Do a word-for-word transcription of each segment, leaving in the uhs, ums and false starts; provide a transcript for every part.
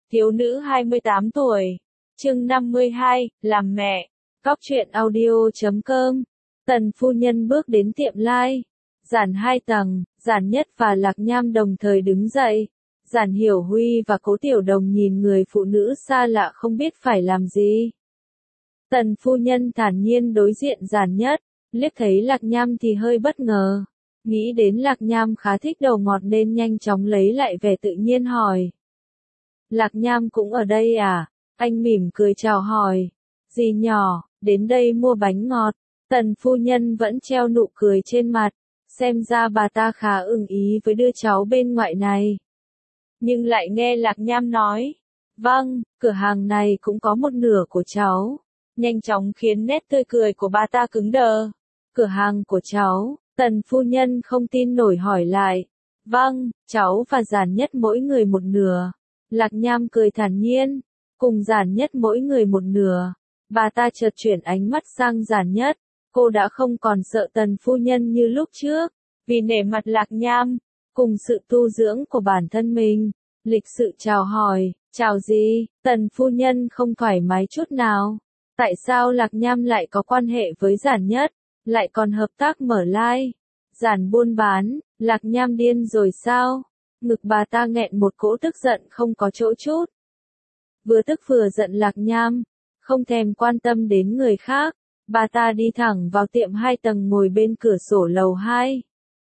Thiếu nữ hai mươi tám tuổi. Chương năm mươi hai, làm mẹ. Cóc truyện audio chấm com. Tần phu nhân bước đến tiệm lai. Giản hai tầng, Giản Nhất và Lạc Nham đồng thời đứng dậy. Giản Hiểu Huy và Cố Tiểu Đồng nhìn người phụ nữ xa lạ không biết phải làm gì. Tần phu nhân thản nhiên đối diện Giản Nhất, liếc thấy Lạc Nham thì hơi bất ngờ. Nghĩ đến Lạc Nham khá thích đầu ngọt nên nhanh chóng lấy lại vẻ tự nhiên hỏi. Lạc Nham cũng ở đây à? Anh mỉm cười chào hỏi. Dì nhỏ, đến đây mua bánh ngọt. Tần phu nhân vẫn treo nụ cười trên mặt. Xem ra bà ta khá ưng ý với đứa cháu bên ngoại này. Nhưng lại nghe Lạc Nham nói. Vâng, cửa hàng này cũng có một nửa của cháu. Nhanh chóng khiến nét tươi cười của bà ta cứng đờ. Cửa hàng của cháu, Tần phu nhân không tin nổi hỏi lại. Vâng, cháu và Giản Nhất mỗi người một nửa. Lạc Nham cười thản nhiên. Cùng Giản Nhất mỗi người một nửa. Bà ta chợt chuyển ánh mắt sang Giản Nhất. Cô đã không còn sợ Tần phu nhân như lúc trước. Vì nể mặt Lạc Nham, cùng sự tu dưỡng của bản thân mình, lịch sự chào hỏi. Chào gì? Tần phu nhân không thoải mái chút nào. Tại sao Lạc Nham lại có quan hệ với Giản Nhất, lại còn hợp tác mở lai? Giản buôn bán, Lạc Nham điên rồi sao? Ngực bà ta nghẹn một cỗ tức giận không có chỗ chút. Vừa tức vừa giận Lạc Nham, không thèm quan tâm đến người khác, bà ta đi thẳng vào tiệm hai tầng ngồi bên cửa sổ lầu hai.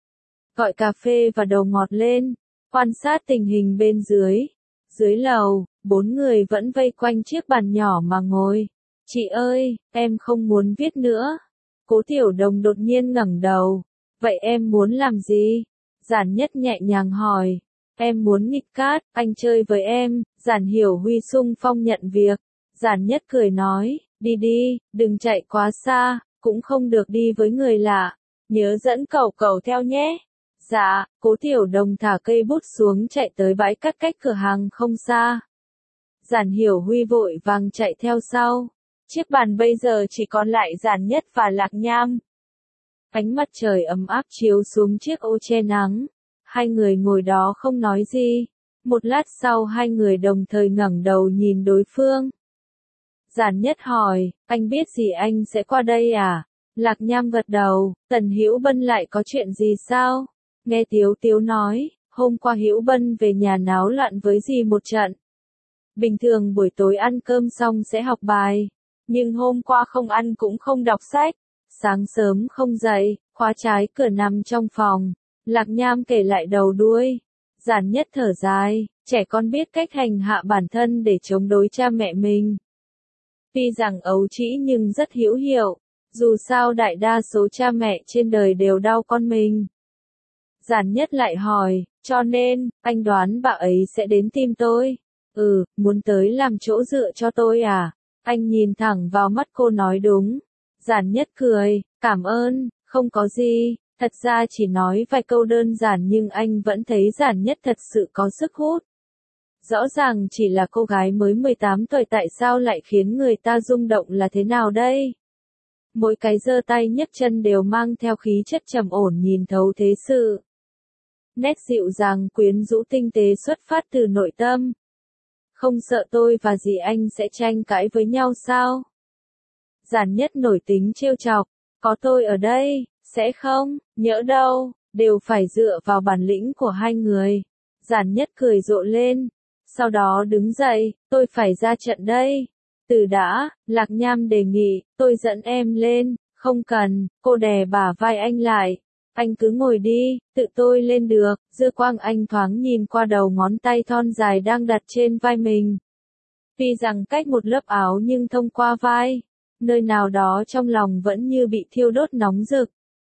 Gọi cà phê và đầu ngọt lên, quan sát tình hình bên dưới. Dưới lầu, bốn người vẫn vây quanh chiếc bàn nhỏ mà ngồi. Chị ơi, em không muốn viết nữa. Cố Tiểu Đồng đột nhiên ngẩng đầu. Vậy em muốn làm gì? Giản Nhất nhẹ nhàng hỏi. Em muốn nghịch cát, anh chơi với em. Giản Hiểu Huy sung phong nhận việc. Giản Nhất cười nói, đi đi, đừng chạy quá xa, cũng không được đi với người lạ. Nhớ dẫn cẩu cẩu theo nhé. Dạ, Cố Tiểu Đồng thả cây bút xuống chạy tới bãi cát cách cửa hàng không xa. Giản Hiểu Huy vội vàng chạy theo sau. Chiếc bàn bây giờ chỉ còn lại Giản Nhất và Lạc Nham. Ánh mặt trời ấm áp chiếu xuống chiếc ô che nắng. Hai người ngồi đó không nói gì. Một lát sau hai người đồng thời ngẩng đầu nhìn đối phương. Giản Nhất hỏi, anh biết gì anh sẽ qua đây à? Lạc Nham gật đầu, Tần Hữu Bân lại có chuyện gì sao? Nghe Tiếu Tiếu nói, hôm qua Hữu Bân về nhà náo loạn với dì một trận. Bình thường buổi tối ăn cơm xong sẽ học bài. Nhưng hôm qua không ăn cũng không đọc sách. Sáng sớm không dậy, khóa trái cửa nằm trong phòng. Lạc Nham kể lại đầu đuôi. Giản Nhất thở dài, trẻ con biết cách hành hạ bản thân để chống đối cha mẹ mình. Tuy rằng ấu trĩ nhưng rất hữu hiệu. Dù sao đại đa số cha mẹ trên đời đều đau con mình. Giản Nhất lại hỏi, cho nên, anh đoán bà ấy sẽ đến tìm tôi. Ừ, muốn tới làm chỗ dựa cho tôi à? Anh nhìn thẳng vào mắt cô nói đúng. Giản Nhất cười, cảm ơn, không có gì, thật ra chỉ nói vài câu đơn giản nhưng anh vẫn thấy Giản Nhất thật sự có sức hút. Rõ ràng chỉ là cô gái mới mười tám tuổi tại sao lại khiến người ta rung động là thế nào đây? Mỗi cái giơ tay nhấc chân đều mang theo khí chất trầm ổn nhìn thấu thế sự. Nét dịu dàng quyến rũ tinh tế xuất phát từ nội tâm. Không sợ tôi và dì anh sẽ tranh cãi với nhau sao? Giản Nhất nổi tính trêu chọc, có tôi ở đây, sẽ không, nhỡ đâu, đều phải dựa vào bản lĩnh của hai người. Giản Nhất cười rộ lên, sau đó đứng dậy, tôi phải ra trận đây. Từ đã, Lạc Nham đề nghị, tôi dẫn em lên, không cần, cô đè bả vai anh lại. Anh cứ ngồi đi, tự tôi lên được. Dư quang anh thoáng nhìn qua đầu ngón tay thon dài đang đặt trên vai mình. Tuy rằng cách một lớp áo nhưng thông qua vai, nơi nào đó trong lòng vẫn như bị thiêu đốt nóng rực.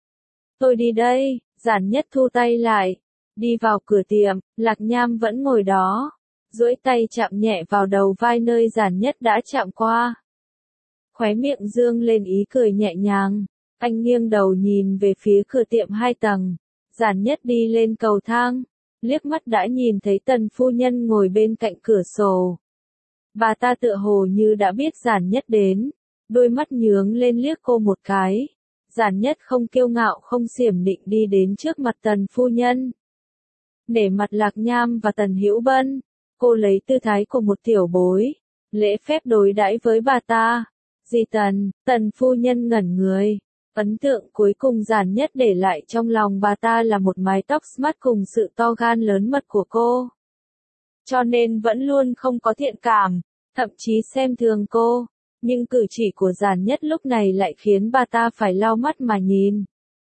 Tôi đi đây, Giản Nhất thu tay lại. Đi vào cửa tiệm, Lạc Nham vẫn ngồi đó. Duỗi tay chạm nhẹ vào đầu vai nơi Giản Nhất đã chạm qua. Khóe miệng dương lên ý cười nhẹ nhàng. Anh nghiêng đầu nhìn về phía cửa tiệm hai tầng. Giản Nhất đi lên cầu thang. Liếc mắt đã nhìn thấy Tần phu nhân ngồi bên cạnh cửa sổ. Bà ta tựa hồ như đã biết Giản Nhất đến. Đôi mắt nhướng lên liếc cô một cái. Giản Nhất không kiêu ngạo không xiểm nịnh đi đến trước mặt Tần phu nhân. Nể mặt Lạc Nham và Tần Hữu Bân. Cô lấy tư thái của một tiểu bối, lễ phép đối đãi với bà ta. Di Tần, Tần phu nhân ngẩn người. Ấn tượng cuối cùng giản nhất để lại trong lòng bà ta là một mái tóc smart cùng sự to gan lớn mật của cô. Cho nên vẫn luôn không có thiện cảm, thậm chí xem thường cô. Nhưng cử chỉ của giản nhất lúc này lại khiến bà ta phải lau mắt mà nhìn.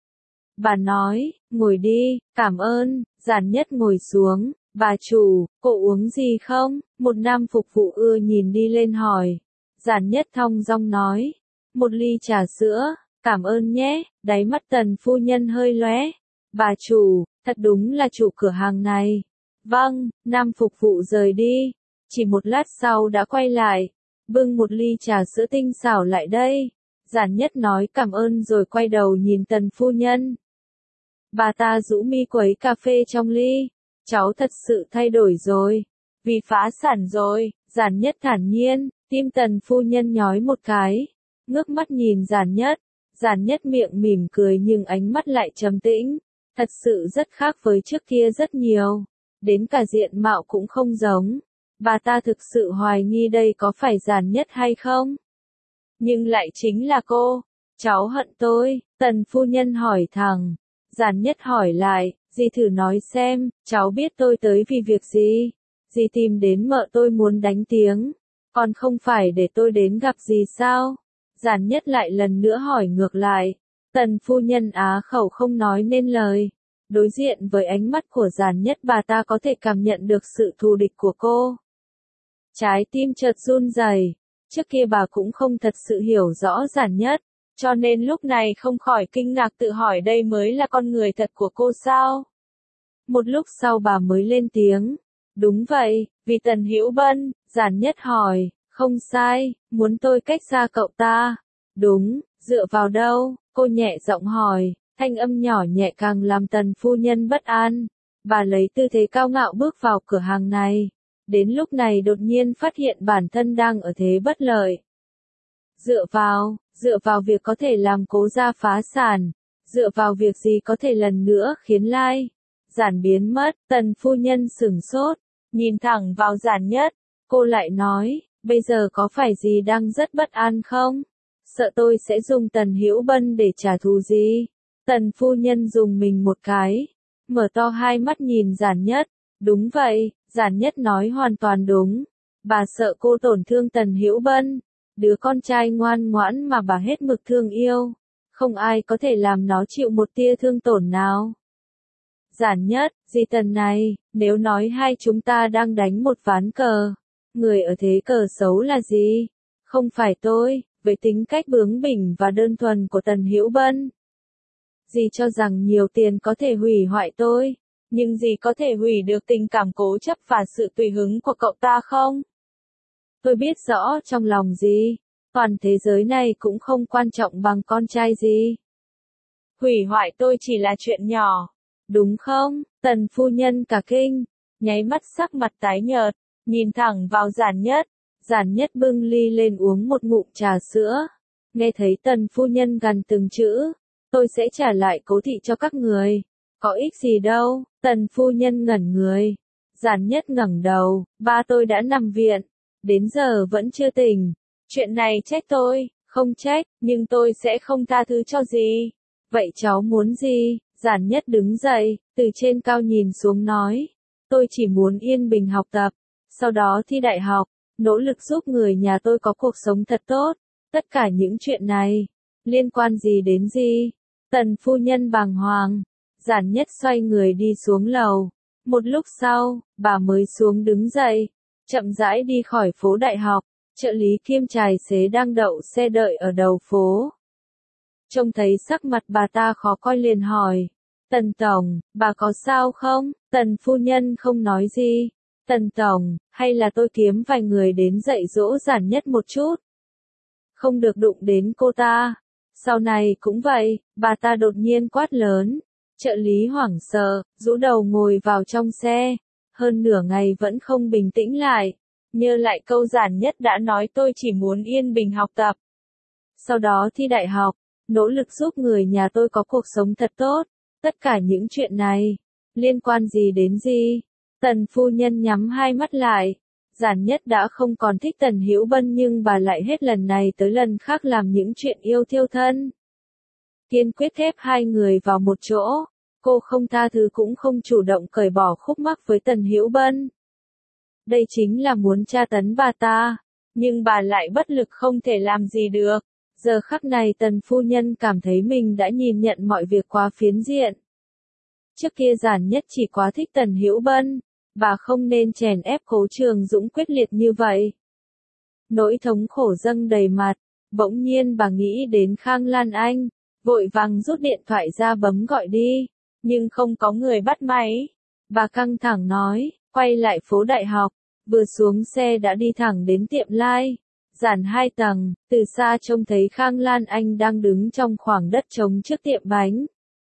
Bà nói, ngồi đi, cảm ơn. Giản nhất ngồi xuống. Bà chủ, cô uống gì không? Một nam phục vụ ưa nhìn đi lên hỏi. Giản nhất thong dong nói, một ly trà sữa, cảm ơn nhé. Đáy mắt Tần phu nhân hơi lóe. Bà chủ, thật đúng là chủ cửa hàng này. Vâng, nam phục vụ rời đi. Chỉ một lát sau đã quay lại, bưng một ly trà sữa tinh xảo lại đây. Giản nhất nói cảm ơn rồi quay đầu nhìn Tần phu nhân. Bà ta rũ mi quấy cà phê trong ly. Cháu thật sự thay đổi rồi. Vì phá sản rồi. Giản nhất thản nhiên. Tim Tần phu nhân nhói một cái. Ngước mắt nhìn giản nhất. Giản nhất miệng mỉm cười nhưng ánh mắt lại trầm tĩnh. Thật sự rất khác với trước kia rất nhiều. Đến cả diện mạo cũng không giống. Bà ta thực sự hoài nghi đây có phải giản nhất hay không? Nhưng lại chính là cô. Cháu hận tôi. Tần phu nhân hỏi thẳng. Giản nhất hỏi lại. Dì thử nói xem, cháu biết tôi tới vì việc gì? Dì tìm đến mợ tôi muốn đánh tiếng. Còn không phải để tôi đến gặp dì sao? Giản nhất lại lần nữa hỏi ngược lại. Tần phu nhân á khẩu không nói nên lời. Đối diện với ánh mắt của giản nhất bà ta có thể cảm nhận được sự thù địch của cô. Trái tim chợt run rẩy. Trước kia bà cũng không thật sự hiểu rõ giản nhất. Cho nên lúc này không khỏi kinh ngạc tự hỏi đây mới là con người thật của cô sao? Một lúc sau bà mới lên tiếng. Đúng vậy, vì Tần Hữu Bân. Giản nhất hỏi. Không sai, muốn tôi cách xa cậu ta. Đúng, dựa vào đâu? Cô nhẹ giọng hỏi. Thanh âm nhỏ nhẹ càng làm Tần phu nhân bất an. Bà lấy tư thế cao ngạo bước vào cửa hàng này. Đến lúc này đột nhiên phát hiện bản thân đang ở thế bất lợi. Dựa vào, dựa vào việc có thể làm Cố gia phá sản. Dựa vào việc gì có thể lần nữa khiến Lai Giản biến mất. Tần phu nhân sửng sốt, nhìn thẳng vào Giản nhất. Cô lại nói, bây giờ có phải gì đang rất bất an không? Sợ tôi sẽ dùng Tần Hữu Bân để trả thù gì? Tần phu nhân dùng mình một cái, mở to hai mắt nhìn Giản nhất. Đúng vậy, Giản nhất nói hoàn toàn đúng. Bà sợ cô tổn thương Tần Hữu Bân, đứa con trai ngoan ngoãn mà bà hết mực thương yêu. Không ai có thể làm nó chịu một tia thương tổn nào. Giản nhất, dì Tần này, nếu nói hai chúng ta đang đánh một ván cờ, người ở thế cờ xấu là gì? Không phải tôi, với tính cách bướng bỉnh và đơn thuần của Tần Hữu Bân. Dì cho rằng nhiều tiền có thể hủy hoại tôi, nhưng dì có thể hủy được tình cảm cố chấp và sự tùy hứng của cậu ta không? Tôi biết rõ trong lòng dì, toàn thế giới này cũng không quan trọng bằng con trai dì. Hủy hoại tôi chỉ là chuyện nhỏ, đúng không? Tần phu nhân cả kinh, nháy mắt sắc mặt tái nhợt, nhìn thẳng vào Giản nhất. Giản nhất bưng ly lên uống một ngụm trà sữa. Nghe thấy tần phu nhân gằn từng chữ, tôi sẽ trả lại Cố thị cho các người. Có ích gì đâu? Tần phu nhân ngẩn người. Giản nhất ngẩng đầu, ba tôi đã nằm viện, đến giờ vẫn chưa tỉnh. Chuyện này trách tôi, không trách, nhưng tôi sẽ không tha thứ cho gì. Vậy cháu muốn gì? Giản nhất đứng dậy, từ trên cao nhìn xuống nói. Tôi chỉ muốn yên bình học tập, sau đó thi đại học, nỗ lực giúp người nhà tôi có cuộc sống thật tốt. Tất cả những chuyện này, liên quan gì đến gì? Tần phu nhân bàng hoàng. Giản nhất xoay người đi xuống lầu. Một lúc sau, bà mới xuống đứng dậy, chậm rãi đi khỏi phố đại học. Trợ lý kiêm tài xế đang đậu xe đợi ở đầu phố. Trông thấy sắc mặt bà ta khó coi liền hỏi. Tần tổng, bà có sao không? Tần phu nhân không nói gì. Tần tổng, hay là tôi kiếm vài người đến dạy dỗ Giản nhất một chút? Không được đụng đến cô ta. Sau này cũng vậy, bà ta đột nhiên quát lớn. Trợ lý hoảng sợ, rũ đầu ngồi vào trong xe. Hơn nửa ngày vẫn không bình tĩnh lại. Nhớ lại câu Giản nhất đã nói tôi chỉ muốn yên bình học tập. Sau đó thi đại học, nỗ lực giúp người nhà tôi có cuộc sống thật tốt. Tất cả những chuyện này, liên quan gì đến gì? Tần phu nhân nhắm hai mắt lại. Giản Nhất đã không còn thích Tần Hữu Bân nhưng bà lại hết lần này tới lần khác làm những chuyện yêu thiêu thân. Kiên quyết thép hai người vào một chỗ, cô không tha thứ cũng không chủ động cởi bỏ khúc mắc với Tần Hữu Bân. Đây chính là muốn tra tấn bà ta, nhưng bà lại bất lực không thể làm gì được. Giờ khắc này Tần phu nhân cảm thấy mình đã nhìn nhận mọi việc quá phiến diện. Trước kia Giản Nhất chỉ quá thích Tần Hữu Bân, bà không nên chèn ép Cố Trường Dũng quyết liệt như vậy. Nỗi thống khổ dâng đầy mặt, bỗng nhiên bà nghĩ đến Khang Lan Anh, vội vàng rút điện thoại ra bấm gọi đi, nhưng không có người bắt máy. Bà căng thẳng nói, quay lại phố Đại học, vừa xuống xe đã đi thẳng đến tiệm Lai. Giản hai tầng, từ xa trông thấy Khang Lan Anh đang đứng trong khoảng đất trống trước tiệm bánh.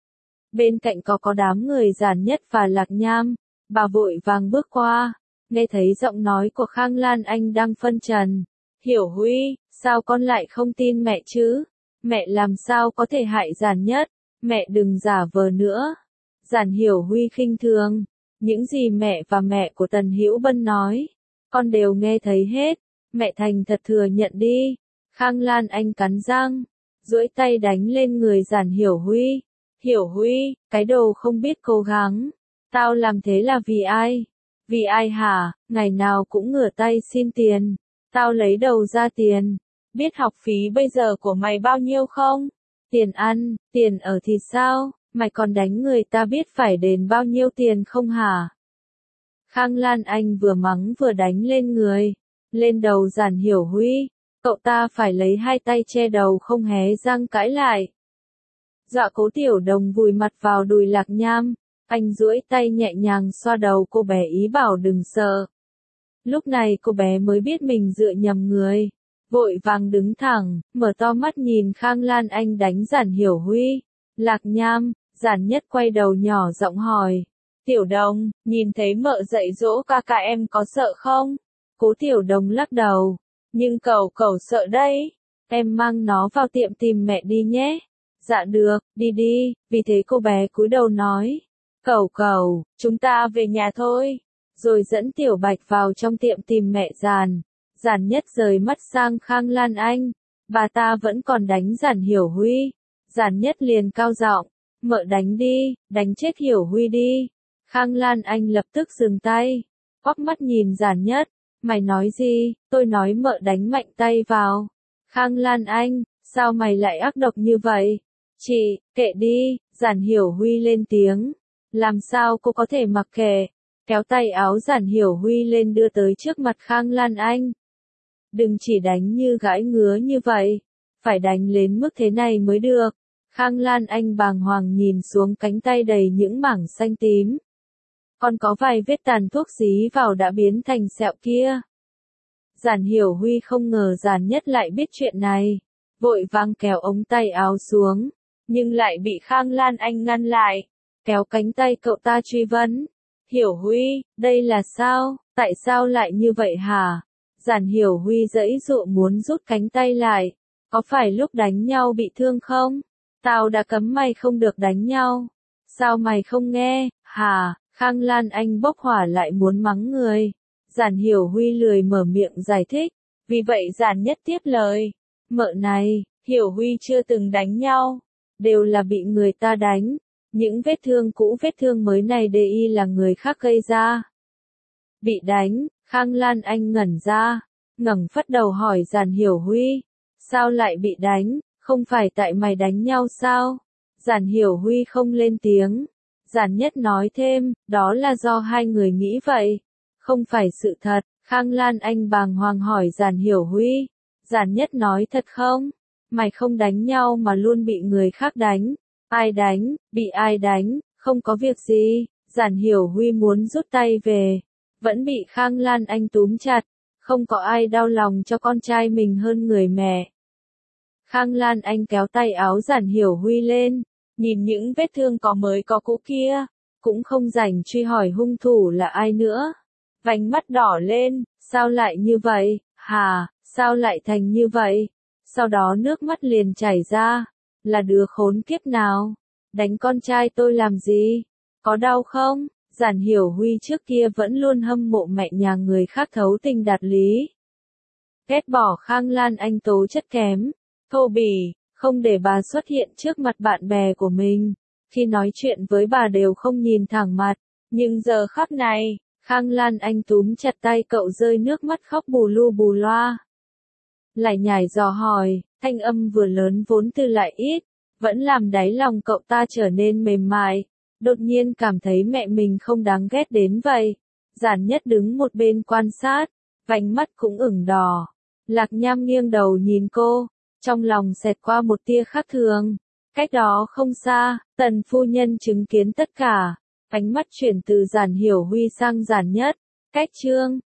Bên cạnh có có đám người Giản Nhất và Lạc Nham, bà vội vàng bước qua, nghe thấy giọng nói của Khang Lan Anh đang phân trần. Hiểu Huy, sao con lại không tin mẹ chứ? Mẹ làm sao có thể hại Giản Nhất? Mẹ đừng giả vờ nữa. Giản Hiểu Huy khinh thường, những gì mẹ và mẹ của Tần Hữu Bân nói, con đều nghe thấy hết. Mẹ thành thật thừa nhận đi. Khang Lan Anh cắn răng, duỗi tay đánh lên người Giản Hiểu Huy. Hiểu Huy, cái đồ không biết cố gắng. Tao làm thế là vì ai? Vì ai hả? Ngày nào cũng ngửa tay xin tiền. Tao lấy đầu ra tiền. Biết học phí bây giờ của mày bao nhiêu không? Tiền ăn, tiền ở thì sao? Mày còn đánh người ta biết phải đền bao nhiêu tiền không hả? Khang Lan Anh vừa mắng vừa đánh lên người. Lên đầu Giản Hiểu Huy, cậu ta phải lấy hai tay che đầu không hé răng cãi lại. Dọa Cố Tiểu Đồng vùi mặt vào đùi Lạc Nham, anh duỗi tay nhẹ nhàng xoa đầu cô bé ý bảo đừng sợ. Lúc này cô bé mới biết mình dựa nhầm người, vội vàng đứng thẳng, mở to mắt nhìn Khang Lan Anh đánh Giản Hiểu Huy. Lạc Nham, Giản Nhất quay đầu nhỏ giọng hỏi, Tiểu Đồng, nhìn thấy mợ dạy dỗ ca ca em có sợ không? Cố Tiểu Đồng lắc đầu, nhưng cậu cậu sợ đấy, em mang nó vào tiệm tìm mẹ đi nhé. Dạ được, đi đi, vì thế cô bé cúi đầu nói, cậu cậu, chúng ta về nhà thôi, rồi dẫn Tiểu Bạch vào trong tiệm tìm mẹ Giản. Giản Nhất rời mắt sang Khang Lan Anh, bà ta vẫn còn đánh Giản Hiểu Huy. Giản Nhất liền cao giọng, mợ đánh đi, đánh chết Hiểu Huy đi. Khang Lan Anh lập tức dừng tay, quắc mắt nhìn Giản Nhất. Mày nói gì? Tôi nói mợ đánh mạnh tay vào. Khang Lan Anh, sao mày lại ác độc như vậy? Chị, kệ đi, Giản Hiểu Huy lên tiếng. Làm sao cô có thể mặc kệ? Kéo tay áo Giản Hiểu Huy lên đưa tới trước mặt Khang Lan Anh. Đừng chỉ đánh như gãi ngứa như vậy, phải đánh lên mức thế này mới được. Khang Lan Anh bàng hoàng nhìn xuống cánh tay đầy những mảng xanh tím. Còn có vài vết tàn thuốc dí vào đã biến thành sẹo kia. Giản Hiểu Huy không ngờ Giản Nhất lại biết chuyện này, vội vàng kéo ống tay áo xuống, nhưng lại bị Khang Lan Anh ngăn lại, kéo cánh tay cậu ta truy vấn. Hiểu Huy, đây là sao, tại sao lại như vậy hả? Giản Hiểu Huy giãy giụa muốn rút cánh tay lại, có phải lúc đánh nhau bị thương không? Tao đã cấm mày không được đánh nhau, sao mày không nghe, hả? Khang Lan Anh bốc hỏa lại muốn mắng người. Giản Hiểu Huy lười mở miệng giải thích, vì vậy Giản Nhất tiếp lời. Mợ này, Hiểu Huy chưa từng đánh nhau, đều là bị người ta đánh. Những vết thương cũ vết thương mới này đê y là người khác gây ra. Bị đánh, Khang Lan Anh ngẩn ra, ngẩng phất đầu hỏi Giản Hiểu Huy. Sao lại bị đánh, không phải tại mày đánh nhau sao? Giản Hiểu Huy không lên tiếng. Giản Nhất nói thêm, đó là do hai người nghĩ vậy, không phải sự thật. Khang Lan Anh bàng hoàng hỏi Giản Hiểu Huy. Giản Nhất nói thật không? Mày không đánh nhau mà luôn bị người khác đánh. Ai đánh, bị ai đánh, không có việc gì. Giản Hiểu Huy muốn rút tay về, vẫn bị Khang Lan Anh túm chặt. Không có ai đau lòng cho con trai mình hơn người mẹ. Khang Lan Anh kéo tay áo Giản Hiểu Huy lên, nhìn những vết thương có mới có cũ kia, cũng không rảnh truy hỏi hung thủ là ai nữa. Vành mắt đỏ lên, sao lại như vậy, hà, sao lại thành như vậy? Sau đó nước mắt liền chảy ra, là đứa khốn kiếp nào? Đánh con trai tôi làm gì? Có đau không? Giản Hiểu Huy trước kia vẫn luôn hâm mộ mẹ nhà người khác thấu tình đạt lý. Ghét bỏ Khang Lan Anh tố chất kém, thô bỉ, không để bà xuất hiện trước mặt bạn bè của mình. Khi nói chuyện với bà đều không nhìn thẳng mặt. Nhưng giờ khắc này, Khang Lan Anh túm chặt tay cậu rơi nước mắt khóc bù lu bù loa. Lại nhảy dò hỏi, thanh âm vừa lớn vốn từ lại ít, vẫn làm đáy lòng cậu ta trở nên mềm mại. Đột nhiên cảm thấy mẹ mình không đáng ghét đến vậy. Giản Nhất đứng một bên quan sát, vành mắt cũng ửng đỏ. Lạc Nham nghiêng đầu nhìn cô, trong lòng xẹt qua một tia khác thường. Cách đó không xa, Tần phu nhân chứng kiến tất cả, ánh mắt chuyển từ Giản Hiểu Huy sang Giản Nhất. Cách Trương,